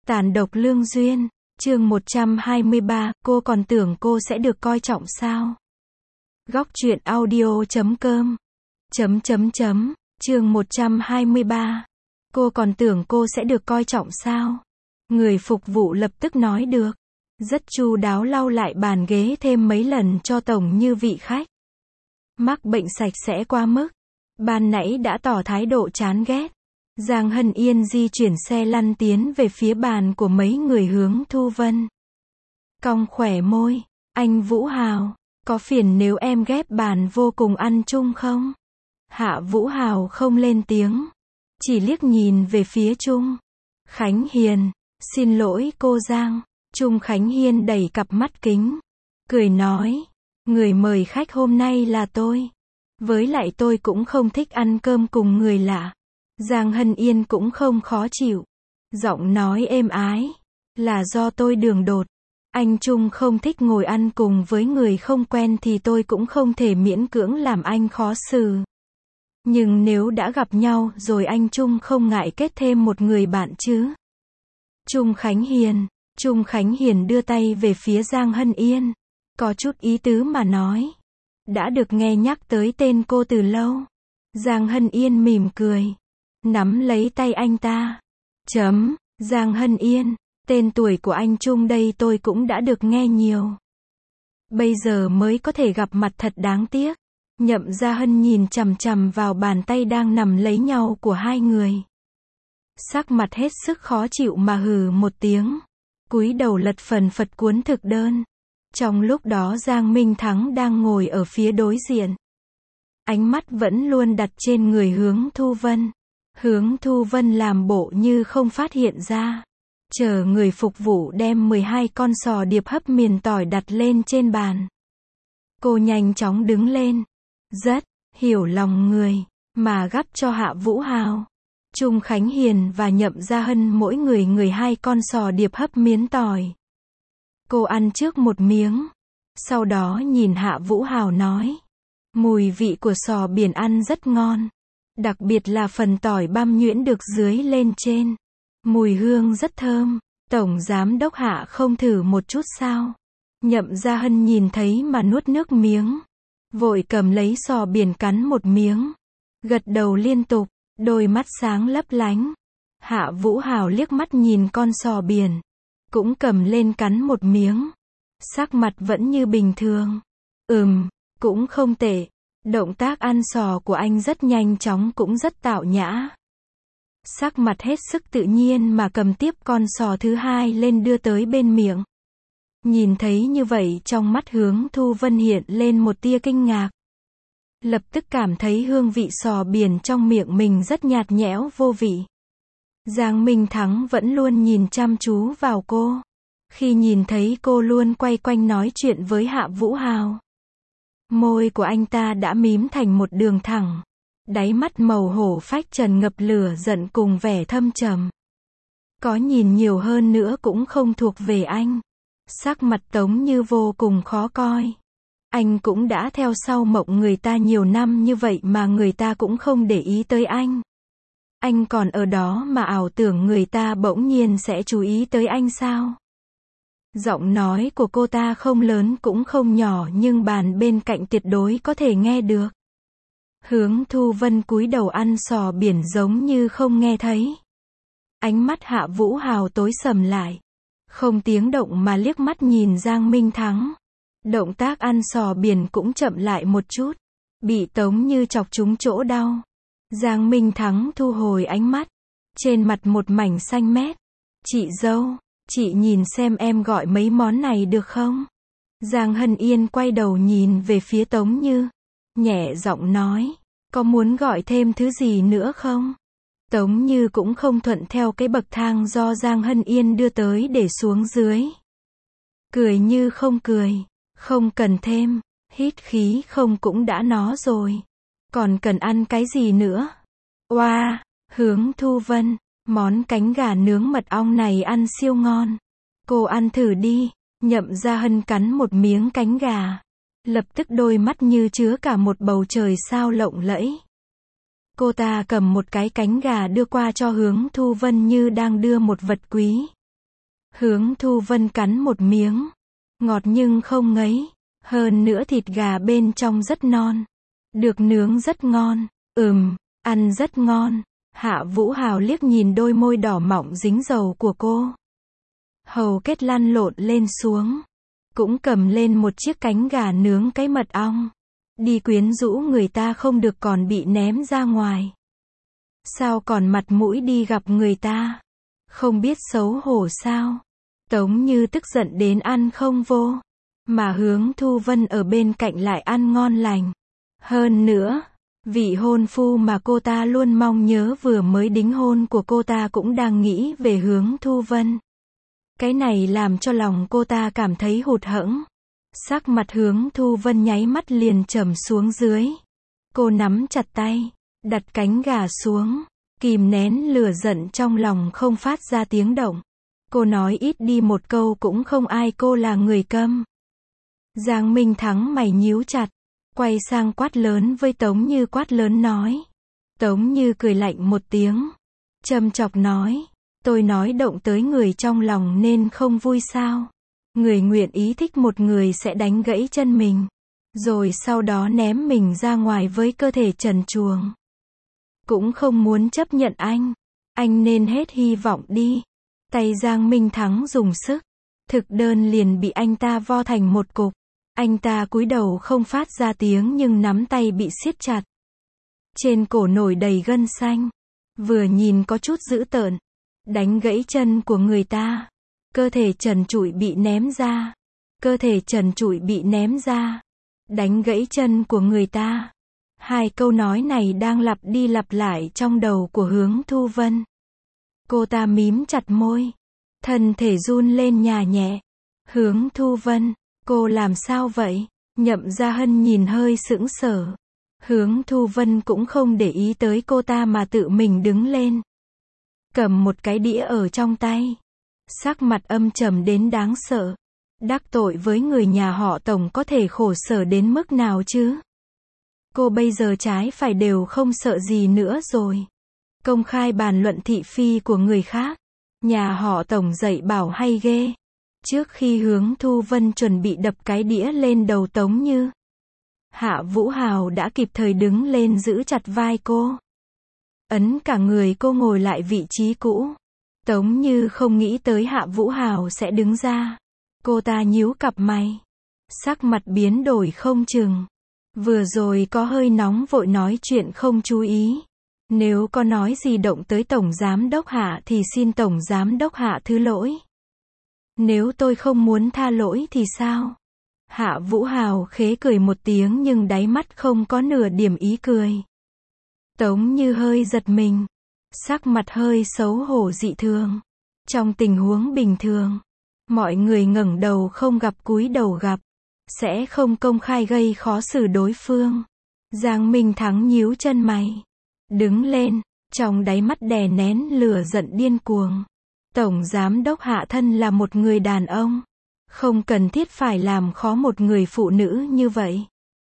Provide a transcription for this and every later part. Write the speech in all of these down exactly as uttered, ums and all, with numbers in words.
Tàn độc lương duyên, chương một trăm hai mươi ba, cô còn tưởng cô sẽ được coi trọng sao? Góc truyện audio chấm com chấm chấm chấm, chương một trăm hai mươi ba. Cô còn tưởng cô sẽ được coi trọng sao? Người phục vụ lập tức nói được. Rất chu đáo lau lại bàn ghế thêm mấy lần cho tổng như vị khách. Mắc bệnh sạch sẽ quá mức. Ban nãy đã tỏ thái độ chán ghét. Giang Hân Yên di chuyển xe lăn tiến về phía bàn của mấy người hướng Thu Vân. Cong khỏe môi, anh Vũ Hào, có phiền nếu em ghép bàn vô cùng ăn chung không? Hạ Vũ Hào không lên tiếng, chỉ liếc nhìn về phía Trung Khánh Hiền, xin lỗi cô Giang. Trung Khánh Hiên đẩy cặp mắt kính, cười nói, người mời khách hôm nay là tôi. Với lại tôi cũng không thích ăn cơm cùng người lạ. Giang Hân Yên cũng không khó chịu. Giọng nói êm ái, là do tôi đường đột. Anh Trung không thích ngồi ăn cùng với người không quen thì tôi cũng không thể miễn cưỡng làm anh khó xử. Nhưng nếu đã gặp nhau rồi anh Trung không ngại kết thêm một người bạn chứ. Trung Khánh Hiền, Trung Khánh Hiền đưa tay về phía Giang Hân Yên. Có chút ý tứ mà nói. Đã được nghe nhắc tới tên cô từ lâu. Giang Hân Yên mỉm cười. Nắm lấy tay anh ta. Chấm, Giang Hân Yên, tên tuổi của anh Trung đây tôi cũng đã được nghe nhiều. Bây giờ mới có thể gặp mặt thật đáng tiếc. Nhậm Gia Hân nhìn chằm chằm vào bàn tay đang nằm lấy nhau của hai người. Sắc mặt hết sức khó chịu mà hừ một tiếng. Cúi đầu lật phần phật cuốn thực đơn. Trong lúc đó Giang Minh Thắng đang ngồi ở phía đối diện. Ánh mắt vẫn luôn đặt trên người hướng Thu Vân. Hướng Thu Vân làm bộ như không phát hiện ra. Chờ người phục vụ đem mười hai con sò điệp hấp miền tỏi đặt lên trên bàn. Cô nhanh chóng đứng lên. Rất hiểu lòng người, mà gắp cho Hạ Vũ Hào, Trung Khánh Hiền và Nhậm Gia Hân mỗi người người hai con sò điệp hấp miến tỏi. Cô ăn trước một miếng. Sau đó nhìn Hạ Vũ Hào nói. Mùi vị của sò biển ăn rất ngon. Đặc biệt là phần tỏi băm nhuyễn được dưới lên trên. Mùi hương rất thơm. Tổng giám đốc Hạ không thử một chút sao? Nhậm Gia Hân nhìn thấy mà nuốt nước miếng. Vội cầm lấy sò biển cắn một miếng. Gật đầu liên tục, đôi mắt sáng lấp lánh. Hạ Vũ Hào liếc mắt nhìn con sò biển. Cũng cầm lên cắn một miếng. Sắc mặt vẫn như bình thường. Ừm, cũng không tệ. Động tác ăn sò của anh rất nhanh chóng cũng rất tạo nhã. Sắc mặt hết sức tự nhiên mà cầm tiếp con sò thứ hai lên đưa tới bên miệng. Nhìn thấy như vậy trong mắt hướng Thu Vân hiện lên một tia kinh ngạc. Lập tức cảm thấy hương vị sò biển trong miệng mình rất nhạt nhẽo vô vị. Giang Minh Thắng vẫn luôn nhìn chăm chú vào cô. Khi nhìn thấy cô luôn quay quanh nói chuyện với Hạ Vũ Hào. Môi của anh ta đã mím thành một đường thẳng. Đáy mắt màu hổ phách trần ngập lửa giận cùng vẻ thâm trầm. Có nhìn nhiều hơn nữa cũng không thuộc về anh. Sắc mặt Tống Như vô cùng khó coi. Anh cũng đã theo sau mộng người ta nhiều năm như vậy mà người ta cũng không để ý tới anh. Anh còn ở đó mà ảo tưởng người ta bỗng nhiên sẽ chú ý tới anh sao? Giọng nói của cô ta không lớn cũng không nhỏ nhưng bàn bên cạnh tuyệt đối có thể nghe được. Hướng Thu Vân cúi đầu ăn sò biển giống như không nghe thấy. Ánh mắt Hạ Vũ Hào tối sầm lại. Không tiếng động mà liếc mắt nhìn Giang Minh Thắng. Động tác ăn sò biển cũng chậm lại một chút. Bị Tống Như chọc trúng chỗ đau. Giang Minh Thắng thu hồi ánh mắt. Trên mặt một mảnh xanh mét. Chị dâu, chị nhìn xem em gọi mấy món này được không? Giang Hân Yên quay đầu nhìn về phía Tống Như. Nhẹ giọng nói. Có muốn gọi thêm thứ gì nữa không? Tống Như cũng không thuận theo cái bậc thang do Giang Hân Yên đưa tới để xuống dưới. Cười như không cười. Không cần thêm. Hít khí không cũng đã nó rồi. Còn cần ăn cái gì nữa? Oa, wow, hướng Thu Vân. Món cánh gà nướng mật ong này ăn siêu ngon. Cô ăn thử đi. Nhậm Gia Hân cắn một miếng cánh gà. Lập tức đôi mắt như chứa cả một bầu trời sao lộng lẫy. Cô ta cầm một cái cánh gà đưa qua cho hướng Thu Vân như đang đưa một vật quý. Hướng Thu Vân cắn một miếng. Ngọt nhưng không ngấy. Hơn nữa thịt gà bên trong rất non. Được nướng rất ngon. Ừm, ăn rất ngon. Hạ Vũ Hào liếc nhìn đôi môi đỏ mọng dính dầu của cô. Hầu kết lăn lộn lên xuống. Cũng cầm lên một chiếc cánh gà nướng cái mật ong. Đi quyến rũ người ta không được còn bị ném ra ngoài. Sao còn mặt mũi đi gặp người ta? Không biết xấu hổ sao? Tống Như tức giận đến ăn không vô. Mà Hướng Thu Vân ở bên cạnh lại ăn ngon lành. Hơn nữa, vị hôn phu mà cô ta luôn mong nhớ vừa mới đính hôn của cô ta cũng đang nghĩ về Hướng Thu Vân. Cái này làm cho lòng cô ta cảm thấy hụt hẫng. Sắc mặt Hướng Thu Vân nháy mắt liền trầm xuống dưới. Cô nắm chặt tay, đặt cánh gà xuống, kìm nén lửa giận trong lòng không phát ra tiếng động. Cô nói ít đi một câu cũng không ai cô là người câm. Giang Minh Thắng mày nhíu chặt, quay sang quát lớn với Tống Như, quát lớn nói. Tống Như cười lạnh một tiếng, châm chọc nói, tôi nói động tới người trong lòng nên không vui sao? Người nguyện ý thích một người sẽ đánh gãy chân mình, rồi sau đó ném mình ra ngoài với cơ thể trần truồng. Cũng không muốn chấp nhận anh, anh nên hết hy vọng đi. Tay Giang Minh Thắng dùng sức, thực đơn liền bị anh ta vo thành một cục. Anh ta cúi đầu không phát ra tiếng nhưng nắm tay bị siết chặt. Trên cổ nổi đầy gân xanh, vừa nhìn có chút dữ tợn. Đánh gãy chân của người ta, cơ thể trần trụi bị ném ra, cơ thể trần trụi bị ném ra, đánh gãy chân của người ta. Hai câu nói này đang lặp đi lặp lại trong đầu của Hướng Thu Vân. Cô ta mím chặt môi, thân thể run lên nhả nhẹ. Hướng Thu Vân, cô làm sao vậy? Nhậm Gia Hân nhìn hơi sững sờ. Hướng Thu Vân cũng không để ý tới cô ta mà tự mình đứng lên. Cầm một cái đĩa ở trong tay. Sắc mặt âm trầm đến đáng sợ. Đắc tội với người nhà họ Tống có thể khổ sở đến mức nào chứ? Cô bây giờ trái phải đều không sợ gì nữa rồi. Công khai bàn luận thị phi của người khác. Nhà họ Tống dạy bảo hay ghê. Trước khi Hướng Thu Vân chuẩn bị đập cái đĩa lên đầu Tống Như, Hạ Vũ Hào đã kịp thời đứng lên giữ chặt vai cô. Ấn cả người cô ngồi lại vị trí cũ. Tống Như không nghĩ tới Hạ Vũ Hào sẽ đứng ra. Cô ta nhíu cặp mày. Sắc mặt biến đổi không chừng. Vừa rồi có hơi nóng vội nói chuyện không chú ý. Nếu có nói gì động tới Tổng Giám Đốc Hạ thì xin Tổng Giám Đốc Hạ thứ lỗi. Nếu tôi không muốn tha lỗi thì sao? Hạ Vũ Hào khế cười một tiếng nhưng đáy mắt không có nửa điểm ý cười. Tống Như hơi giật mình. Sắc mặt hơi xấu hổ dị thường. Trong tình huống bình thường, mọi người ngẩng đầu không gặp cúi đầu gặp, sẽ không công khai gây khó xử đối phương. Giang Minh Thắng nhíu chân mày. Đứng lên, trong đáy mắt đè nén lửa giận điên cuồng. Tổng Giám Đốc Hạ thân là một người đàn ông. Không cần thiết phải làm khó một người phụ nữ như vậy.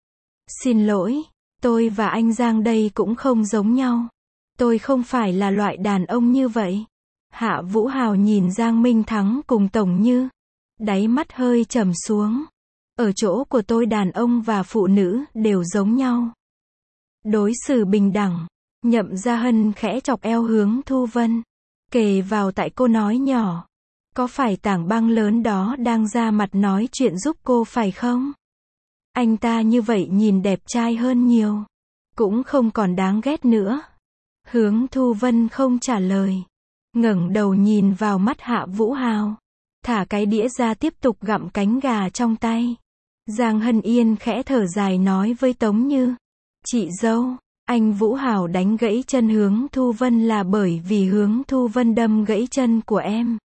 Xin lỗi, tôi và anh Giang đây cũng không giống nhau. Tôi không phải là loại đàn ông như vậy. Hạ Vũ Hào nhìn Giang Minh Thắng cùng Tống Như. Đáy mắt hơi trầm xuống. Ở chỗ của tôi đàn ông và phụ nữ đều giống nhau. Đối xử bình đẳng. Nhậm Gia Hân khẽ chọc eo Hướng Thu Vân. Kề vào tại cô nói nhỏ. Có phải tảng băng lớn đó đang ra mặt nói chuyện giúp cô phải không? Anh ta như vậy nhìn đẹp trai hơn nhiều. Cũng không còn đáng ghét nữa. Hướng Thu Vân không trả lời. Ngẩng đầu nhìn vào mắt Hạ Vũ Hào. Thả cái đĩa ra tiếp tục gặm cánh gà trong tay. Giang Hân Yên khẽ thở dài nói với Tống Như. Chị dâu, anh Vũ Hào đánh gãy chân Hướng Thu Vân là bởi vì Hướng Thu Vân đâm gãy chân của em.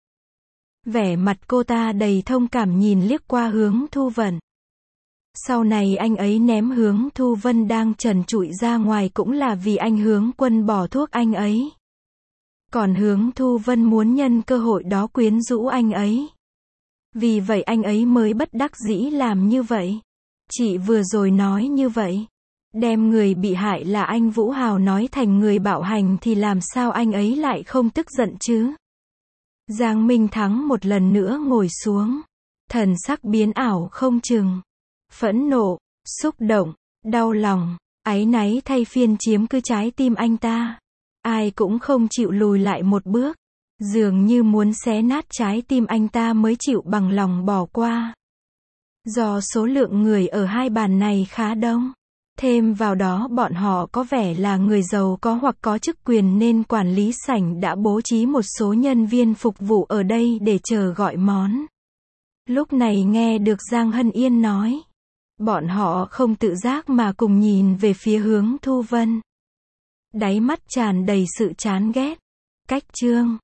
Vẻ mặt cô ta đầy thông cảm nhìn liếc qua Hướng Thu Vân. Sau này anh ấy ném Hướng Thu Vân đang trần trụi ra ngoài cũng là vì anh Hướng Quân bỏ thuốc anh ấy. Còn Hướng Thu Vân muốn nhân cơ hội đó quyến rũ anh ấy. Vì vậy anh ấy mới bất đắc dĩ làm như vậy. Chị vừa rồi nói như vậy. Đem người bị hại là anh Vũ Hào nói thành người bạo hành thì làm sao anh ấy lại không tức giận chứ? Giang Minh Thắng một lần nữa ngồi xuống. Thần sắc biến ảo không chừng. Phẫn nộ, xúc động, đau lòng, áy náy thay phiên chiếm cứ trái tim anh ta. Ai cũng không chịu lùi lại một bước. Dường như muốn xé nát trái tim anh ta mới chịu bằng lòng bỏ qua. Do số lượng người ở hai bàn này khá đông. Thêm vào đó bọn họ có vẻ là người giàu có hoặc có chức quyền nên quản lý sảnh đã bố trí một số nhân viên phục vụ ở đây để chờ gọi món. Lúc này nghe được Giang Hân Yên nói. Bọn họ không tự giác mà cùng nhìn về phía hướng Thu Vân. Đáy mắt tràn đầy sự chán ghét. Cách Trương.